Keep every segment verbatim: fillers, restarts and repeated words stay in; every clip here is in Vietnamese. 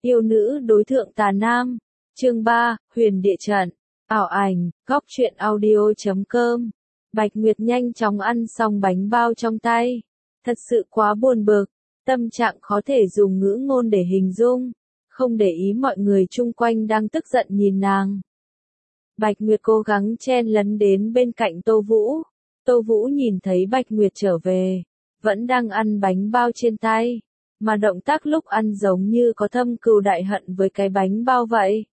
Yêu nữ đối thượng tà nam. Chương ba, Huyền địa trận. Ảo ảnh, góc truyện audio chấm com. Bạch Nguyệt nhanh chóng ăn xong bánh bao trong tay. Thật sự quá buồn bực, tâm trạng khó thể dùng ngữ ngôn để hình dung. Không để ý mọi người chung quanh đang tức giận nhìn nàng. Bạch Nguyệt cố gắng chen lấn đến bên cạnh Tô Vũ. Tô Vũ nhìn thấy Bạch Nguyệt trở về, vẫn đang ăn bánh bao trên tay, mà động tác lúc ăn giống như có thâm cừu đại hận với cái bánh bao vậy.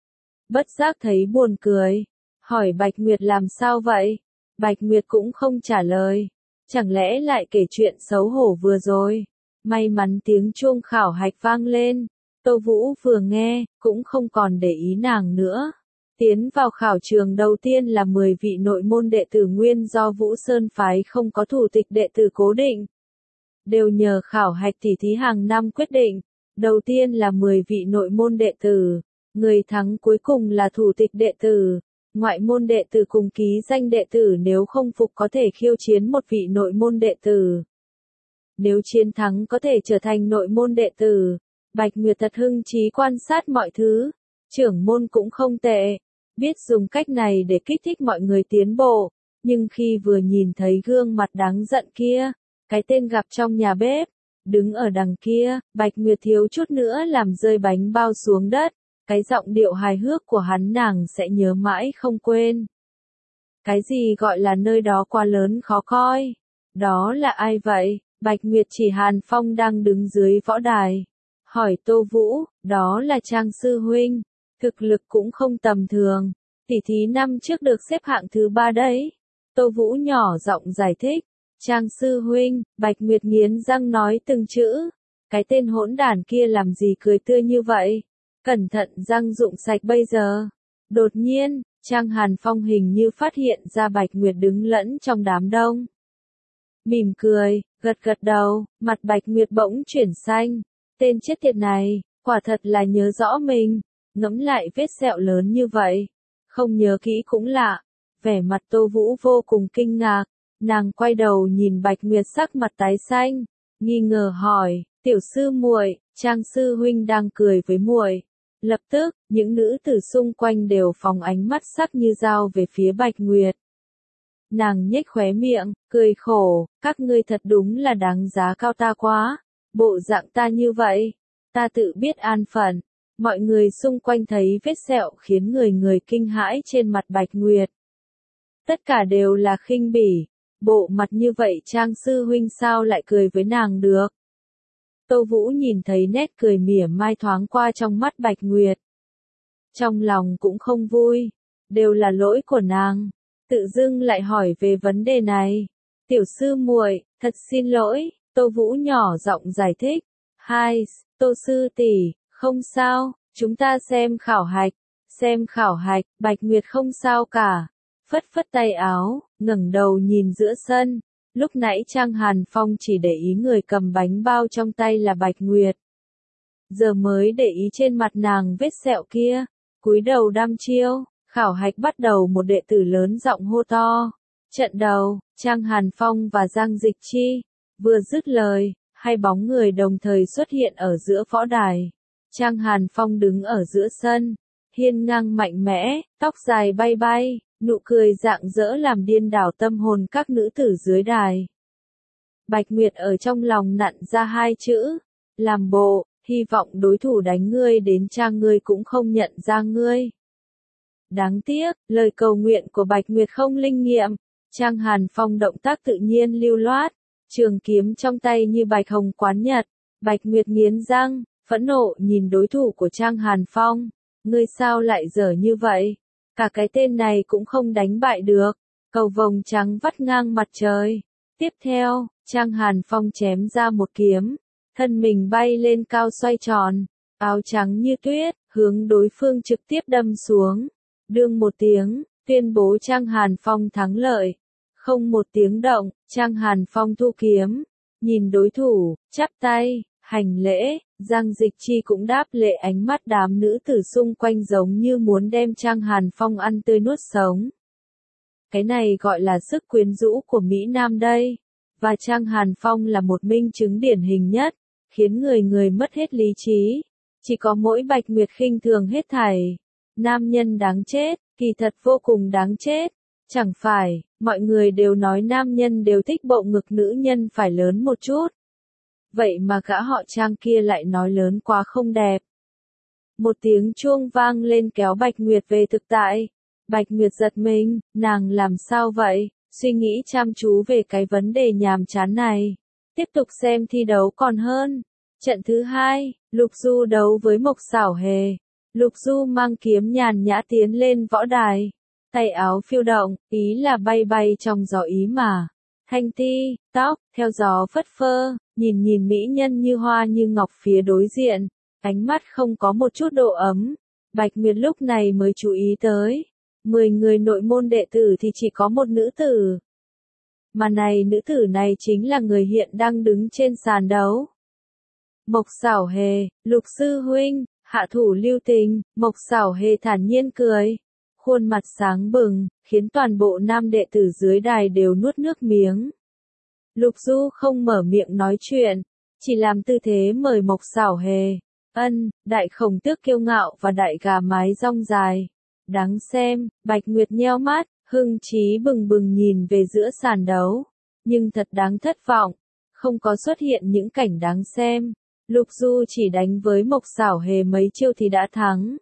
Bất giác thấy buồn cười, hỏi Bạch Nguyệt làm sao vậy? Bạch Nguyệt cũng không trả lời, chẳng lẽ lại kể chuyện xấu hổ vừa rồi. May mắn tiếng chuông khảo hạch vang lên, Tô Vũ vừa nghe, cũng không còn để ý nàng nữa. Tiến vào khảo trường đầu tiên là mười vị nội môn đệ tử nguyên do Vũ Sơn phái không có thủ tịch đệ tử cố định. Đều nhờ khảo hạch tỉ thí hàng năm quyết định. Đầu tiên là mười vị nội môn đệ tử, người thắng cuối cùng là thủ tịch đệ tử. Ngoại môn đệ tử cùng ký danh đệ tử nếu không phục có thể khiêu chiến một vị nội môn đệ tử. Nếu chiến thắng có thể trở thành nội môn đệ tử. Bạch Nguyệt thật hưng trí quan sát mọi thứ. Trưởng môn cũng không tệ, biết dùng cách này để kích thích mọi người tiến bộ, nhưng khi vừa nhìn thấy gương mặt đáng giận kia, cái tên gặp trong nhà bếp, đứng ở đằng kia, Bạch Nguyệt thiếu chút nữa làm rơi bánh bao xuống đất, cái giọng điệu hài hước của hắn nàng sẽ nhớ mãi không quên. Cái gì gọi là nơi đó quá lớn khó coi? Đó là ai vậy? Bạch Nguyệt chỉ Hàn Phong đang đứng dưới võ đài. Hỏi Tô Vũ, đó là Trang sư huynh. Thực lực cũng không tầm thường, tỷ thí năm trước được xếp hạng thứ ba đấy. Tô Vũ nhỏ giọng giải thích, Trang sư huynh. Bạch Nguyệt nghiến răng nói từng chữ, cái tên hỗn đản kia làm gì cười tươi như vậy, cẩn thận răng rụng sạch bây giờ. Đột nhiên, Trang Hàn Phong hình như phát hiện ra Bạch Nguyệt đứng lẫn trong đám đông. Mỉm cười, gật gật đầu, mặt Bạch Nguyệt bỗng chuyển xanh, tên chết tiệt này, quả thật là nhớ rõ mình. Ngẫm lại vết sẹo lớn như vậy, không nhớ kỹ cũng lạ. Vẻ mặt Tô Vũ vô cùng kinh ngạc, nàng quay đầu nhìn Bạch Nguyệt sắc mặt tái xanh, nghi ngờ hỏi, tiểu sư muội, Trang sư huynh đang cười với muội. Lập tức, những nữ tử xung quanh đều phóng ánh mắt sắc như dao về phía Bạch Nguyệt. Nàng nhếch khóe miệng, cười khổ, các ngươi thật đúng là đáng giá cao ta quá, bộ dạng ta như vậy, ta tự biết an phận. Mọi người xung quanh thấy vết sẹo khiến người người kinh hãi trên mặt Bạch Nguyệt. Tất cả đều là khinh bỉ, bộ mặt như vậy Trang sư huynh sao lại cười với nàng được. Tô Vũ nhìn thấy nét cười mỉa mai thoáng qua trong mắt Bạch Nguyệt. Trong lòng cũng không vui, đều là lỗi của nàng, tự dưng lại hỏi về vấn đề này. Tiểu sư muội, thật xin lỗi, Tô Vũ nhỏ giọng giải thích. Hai, Tô sư tỷ. Không sao, chúng ta xem khảo hạch, xem khảo hạch. Bạch Nguyệt không sao cả, phất phất tay áo, ngẩng đầu nhìn giữa sân. Lúc nãy Trang Hàn Phong chỉ để ý người cầm bánh bao trong tay là Bạch Nguyệt, giờ mới để ý trên mặt nàng vết sẹo kia, cúi đầu đăm chiêu. Khảo hạch bắt đầu, một đệ tử lớn giọng hô to. Trận đầu, Trang Hàn Phong và Giang Dịch Chi. Vừa dứt lời, hai bóng người đồng thời xuất hiện ở giữa võ đài. Trang Hàn Phong đứng ở giữa sân, hiên ngang mạnh mẽ, tóc dài bay bay, nụ cười rạng rỡ làm điên đảo tâm hồn các nữ tử dưới đài. Bạch Nguyệt ở trong lòng nặn ra hai chữ, làm bộ, hy vọng đối thủ đánh ngươi đến Trang ngươi cũng không nhận ra ngươi. Đáng tiếc, lời cầu nguyện của Bạch Nguyệt không linh nghiệm. Trang Hàn Phong động tác tự nhiên lưu loát, trường kiếm trong tay như bạch hồng quán nhật. Bạch Nguyệt nghiến răng, phẫn nộ nhìn đối thủ của Trang Hàn Phong, ngươi sao lại dở như vậy, cả cái tên này cũng không đánh bại được. Cầu vồng trắng vắt ngang mặt trời. Tiếp theo, Trang Hàn Phong chém ra một kiếm, thân mình bay lên cao xoay tròn, áo trắng như tuyết, hướng đối phương trực tiếp đâm xuống. Đương một tiếng, tuyên bố Trang Hàn Phong thắng lợi. Không một tiếng động, Trang Hàn Phong thu kiếm, nhìn đối thủ, chắp tay, hành lễ. Giang Dịch Chi cũng đáp lễ, ánh mắt đám nữ tử xung quanh giống như muốn đem Trang Hàn Phong ăn tươi nuốt sống. Cái này gọi là sức quyến rũ của Mỹ Nam đây. Và Trang Hàn Phong là một minh chứng điển hình nhất, khiến người người mất hết lý trí. Chỉ có mỗi Bạch Nguyệt khinh thường hết thảy. Nam nhân đáng chết, kỳ thật vô cùng đáng chết. Chẳng phải, mọi người đều nói nam nhân đều thích bộ ngực nữ nhân phải lớn một chút. Vậy mà gã họ Trang kia lại nói lớn quá không đẹp. Một tiếng chuông vang lên kéo Bạch Nguyệt về thực tại. Bạch Nguyệt giật mình, nàng làm sao vậy? Suy nghĩ chăm chú về cái vấn đề nhàm chán này. Tiếp tục xem thi đấu còn hơn. Trận thứ hai, Lục Du đấu với Mộc Xảo Hề. Lục Du mang kiếm nhàn nhã tiến lên võ đài. Tay áo phiêu động, ý là bay bay trong gió ý mà. Thanh ti, tóc, theo gió phất phơ, nhìn nhìn mỹ nhân như hoa như ngọc phía đối diện. Ánh mắt không có một chút độ ấm. Bạch Nguyệt lúc này mới chú ý tới. Mười người nội môn đệ tử thì chỉ có một nữ tử. Mà này nữ tử này chính là người hiện đang đứng trên sàn đấu. Mộc Xảo Hề, Lục sư huynh, hạ thủ lưu tình. Mộc Xảo Hề thản nhiên cười. Khuôn mặt sáng bừng, khiến toàn bộ nam đệ tử dưới đài đều nuốt nước miếng. Lục Du không mở miệng nói chuyện, chỉ làm tư thế mời Mộc Xảo Hề. Ân, đại khổng tước kiêu ngạo và đại gà mái rong dài. Đáng xem, Bạch Nguyệt nheo mắt, hưng trí bừng bừng nhìn về giữa sàn đấu. Nhưng thật đáng thất vọng, không có xuất hiện những cảnh đáng xem. Lục Du chỉ đánh với Mộc Xảo Hề mấy chiêu thì đã thắng.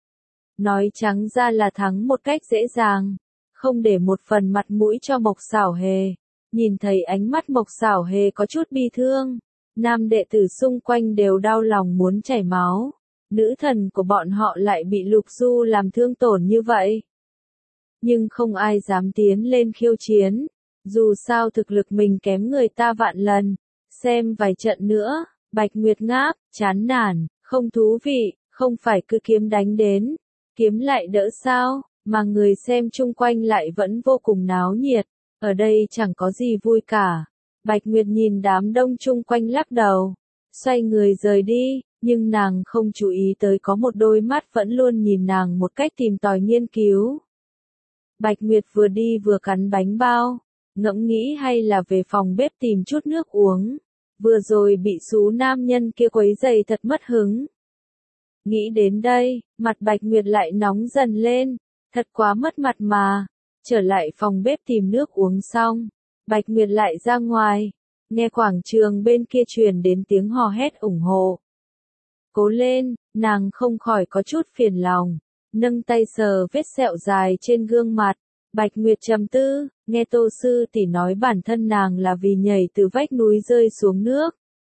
Nói trắng ra là thắng một cách dễ dàng, không để một phần mặt mũi cho Mộc Xảo Hề. Nhìn thấy ánh mắt Mộc Xảo Hề có chút bi thương, nam đệ tử xung quanh đều đau lòng muốn chảy máu. Nữ thần của bọn họ lại bị Lục Du làm thương tổn như vậy. Nhưng không ai dám tiến lên khiêu chiến, dù sao thực lực mình kém người ta vạn lần. Xem vài trận nữa, Bạch Nguyệt ngáp, chán nản, không thú vị, không phải cứ kiếm đánh đến. Kiếm lại đỡ sao, mà người xem chung quanh lại vẫn vô cùng náo nhiệt. Ở đây chẳng có gì vui cả. Bạch Nguyệt nhìn đám đông chung quanh lắc đầu, xoay người rời đi, nhưng nàng không chú ý tới có một đôi mắt vẫn luôn nhìn nàng một cách tìm tòi nghiên cứu. Bạch Nguyệt vừa đi vừa cắn bánh bao, ngẫm nghĩ hay là về phòng bếp tìm chút nước uống. Vừa rồi bị số nam nhân kia quấy rầy thật mất hứng. Nghĩ đến đây, mặt Bạch Nguyệt lại nóng dần lên, thật quá mất mặt mà. Trở lại phòng bếp tìm nước uống xong, Bạch Nguyệt lại ra ngoài, nghe quảng trường bên kia truyền đến tiếng hò hét ủng hộ. Cố lên, nàng không khỏi có chút phiền lòng, nâng tay sờ vết sẹo dài trên gương mặt. Bạch Nguyệt trầm tư, nghe Tô sư tỷ nói bản thân nàng là vì nhảy từ vách núi rơi xuống nước.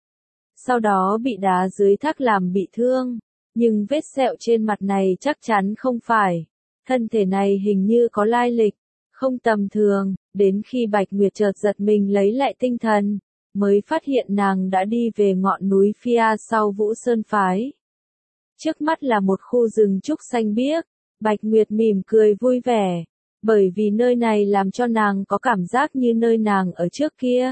Sau đó bị đá dưới thác làm bị thương, nhưng vết sẹo trên mặt này chắc chắn không phải. Thân thể này hình như có lai lịch, không tầm thường, đến khi Bạch Nguyệt chợt giật mình lấy lại tinh thần, mới phát hiện nàng đã đi về ngọn núi phía sau Vũ Sơn Phái. Trước mắt là một khu rừng trúc xanh biếc, Bạch Nguyệt mỉm cười vui vẻ, bởi vì nơi này làm cho nàng có cảm giác như nơi nàng ở trước kia.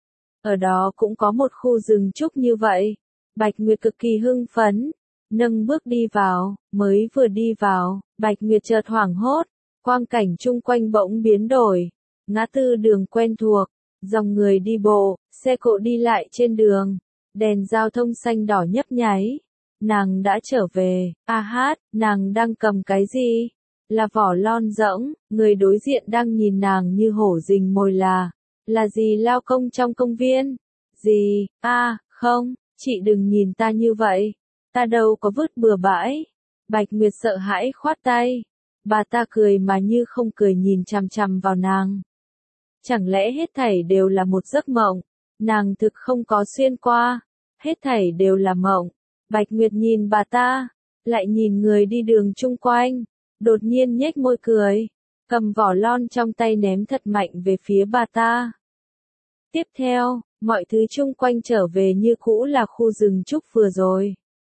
Ở đó cũng có một khu rừng trúc như vậy. Bạch Nguyệt cực kỳ hưng phấn, nâng bước đi vào, mới vừa đi vào, Bạch Nguyệt chợt hoảng hốt, quang cảnh chung quanh bỗng biến đổi. Ngã tư đường quen thuộc, dòng người đi bộ, xe cộ đi lại trên đường, đèn giao thông xanh đỏ nhấp nháy. Nàng đã trở về, a hát, nàng đang cầm cái gì? Là vỏ lon rỗng, người đối diện đang nhìn nàng như hổ rình mồi là. Là gì lao công trong công viên? Gì, a à, không, chị đừng nhìn ta như vậy. Ta đâu có vứt bừa bãi. Bạch Nguyệt sợ hãi khoát tay. Bà ta cười mà như không cười nhìn chằm chằm vào nàng. Chẳng lẽ hết thảy đều là một giấc mộng? Nàng thực không có xuyên qua. Hết thảy đều là mộng. Bạch Nguyệt nhìn bà ta, lại nhìn người đi đường chung quanh, đột nhiên nhếch môi cười, cầm vỏ lon trong tay ném thật mạnh về phía bà ta. Tiếp theo, mọi thứ chung quanh trở về như cũ là khu rừng trúc vừa rồi.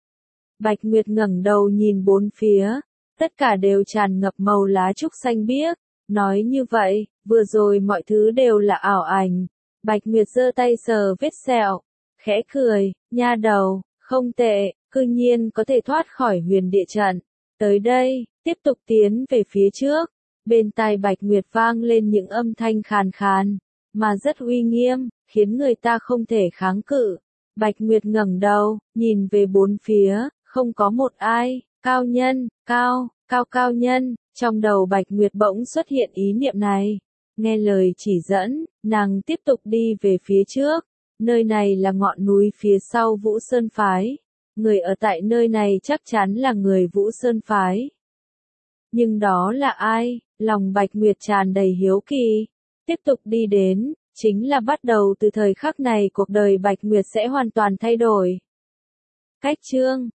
Bạch Nguyệt ngẩng đầu nhìn bốn phía, tất cả đều tràn ngập màu lá trúc xanh biếc, nói như vậy, vừa rồi mọi thứ đều là ảo ảnh. Bạch Nguyệt giơ tay sờ vết sẹo, khẽ cười, nha đầu, không tệ, cư nhiên có thể thoát khỏi huyền địa trận. Tới đây, tiếp tục tiến về phía trước, bên tai Bạch Nguyệt vang lên những âm thanh khàn khàn, mà rất uy nghiêm, khiến người ta không thể kháng cự. Bạch Nguyệt ngẩng đầu, nhìn về bốn phía, Không có một ai, cao nhân, cao, cao cao nhân, trong đầu Bạch Nguyệt bỗng xuất hiện ý niệm này. Nghe lời chỉ dẫn, nàng tiếp tục đi về phía trước. Nơi này là ngọn núi phía sau Vũ Sơn Phái. Người ở tại nơi này chắc chắn là người Vũ Sơn Phái. Nhưng đó là ai? Lòng Bạch Nguyệt tràn đầy hiếu kỳ. Tiếp tục đi đến, chính là bắt đầu từ thời khắc này cuộc đời Bạch Nguyệt sẽ hoàn toàn thay đổi. Cách chương